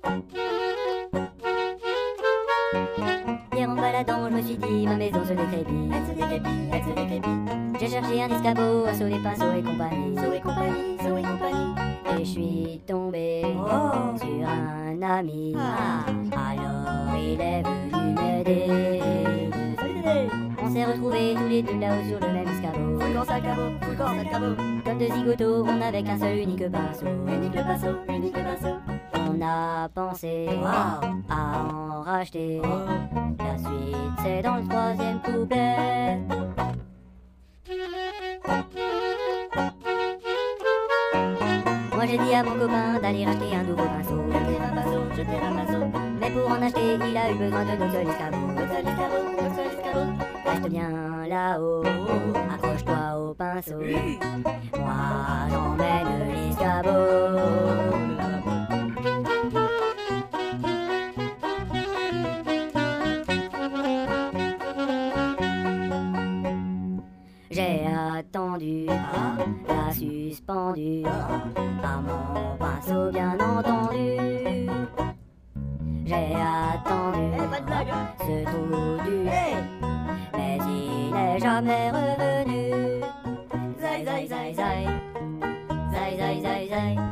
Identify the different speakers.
Speaker 1: Hier en baladant, je me suis dit, ma maison se décrépit.
Speaker 2: Elle se décrépit, elle se décrépit.
Speaker 1: J'ai cherché un escabeau, un seau, des pinceaux et compagnie.
Speaker 2: Zo et compagnie, zo et compagnie.
Speaker 1: Et je suis tombé
Speaker 2: Oh.
Speaker 1: sur un ami.
Speaker 2: Ah.
Speaker 1: Alors il est venu m'aider. On s'est retrouvés tous les deux là-haut sur le même escabeau.
Speaker 2: Fouille sale cabot, fouille sale cabot.
Speaker 1: Comme deux zigotos, on n'avait qu'un seul unique pinceau.
Speaker 2: Unique le pinceau, unique le pinceau.
Speaker 1: On a pensé
Speaker 2: Wow.
Speaker 1: à en racheter.
Speaker 2: Oh.
Speaker 1: La suite c'est dans le troisième couplet. Moi j'ai dit à mon copain d'aller racheter un nouveau pinceau.
Speaker 2: Jeter un pinceau, jeter un pinceau.
Speaker 1: Mais pour en acheter, il a eu besoin de notre seul escabeau.
Speaker 2: Notre seul escabeau, notre seul escabeau.
Speaker 1: Reste bien là-haut, accroche-toi au pinceau. Moi j'emmène l'escabeau. J'ai attendu, la suspendu, à mon pinceau bien entendu. J'ai attendu
Speaker 2: Pas de blague.
Speaker 1: ce trou du
Speaker 2: Hey.
Speaker 1: mais il n'est jamais revenu.
Speaker 2: Zai, zai, zai, zai.
Speaker 1: Zai, zai, zai, zai.